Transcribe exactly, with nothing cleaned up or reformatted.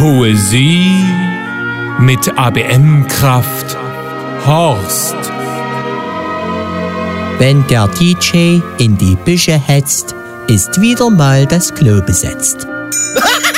Poesie mit A B M-Kraft Horst. Wenn der D J in die Büsche hetzt, ist wieder mal das Klo besetzt.